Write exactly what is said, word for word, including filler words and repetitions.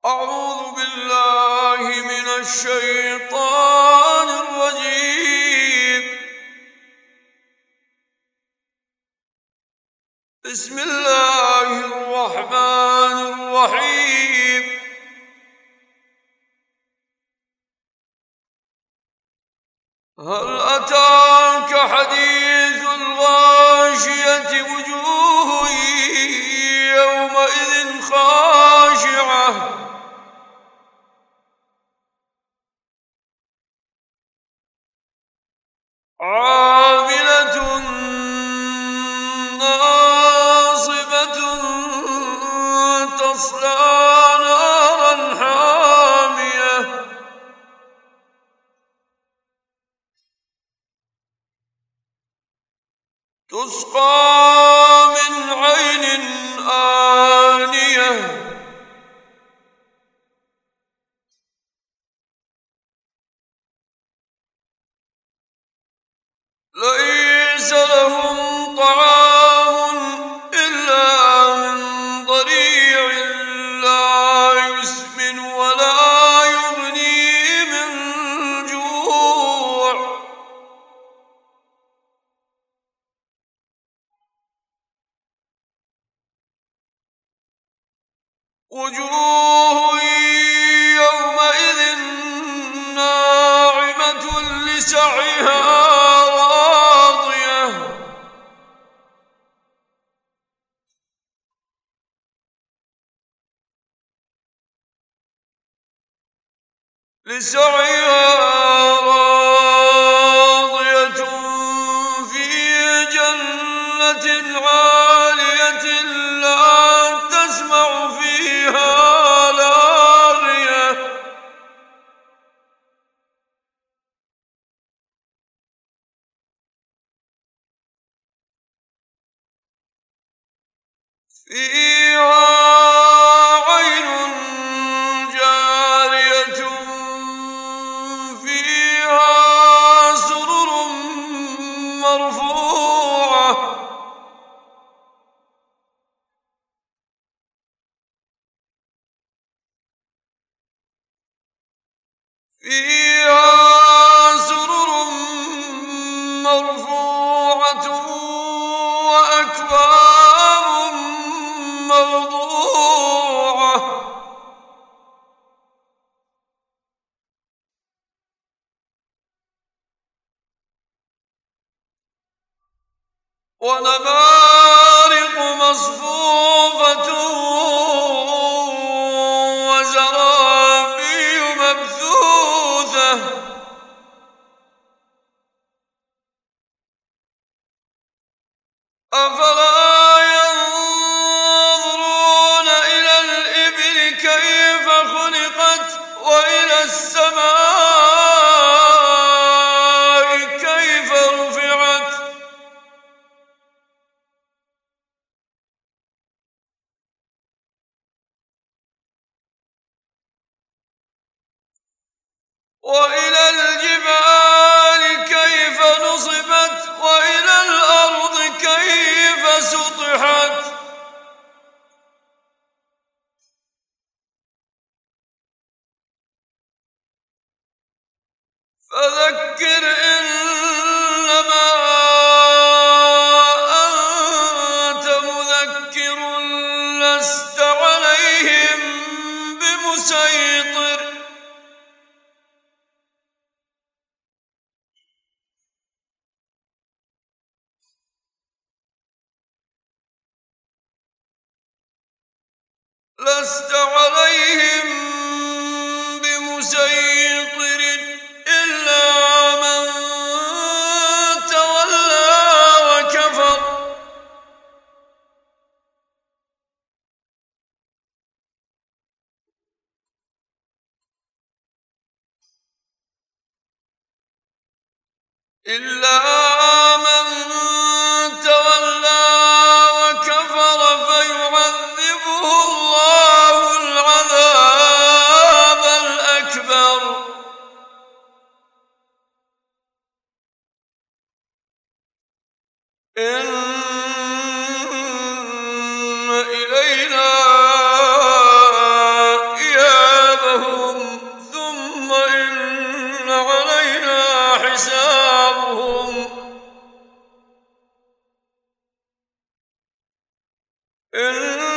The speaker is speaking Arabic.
أعوذ بالله من الشيطان الرجيم. بسم الله الرحمن الرحيم. هل أتاك حديث الغاشية وجوه يومئذ خاشعة عاملة ناصبة تصلى نارا حامية تسقى من عين آنية ليس لهم طعام إلا من ضريع لا يسمن ولا يغني من جوع وجوه يومئذ ناعمة لسعيها لسعيها راضية في جنة عالية لا تسمع فيها لاغية فيها فيها سرر مرفوعة وأكواب موضوعة ونمارق مصفوفة وزرابي مبثوثة أفلا ينظرون إلى الإبل كيف خلقت وإلى السماء كيف رفعت وإلى الجبال كيف نصبت وإلى الأرض كيف سطحت فذكر إنما أنت مذكر لست عليهم بمسيطر لست عليهم بمسيطر إلا من تولى وكفر إلا من تولى وكفر فيعذبه الله العذاب الأكبر إن إلينا إيابهم حسابهم إن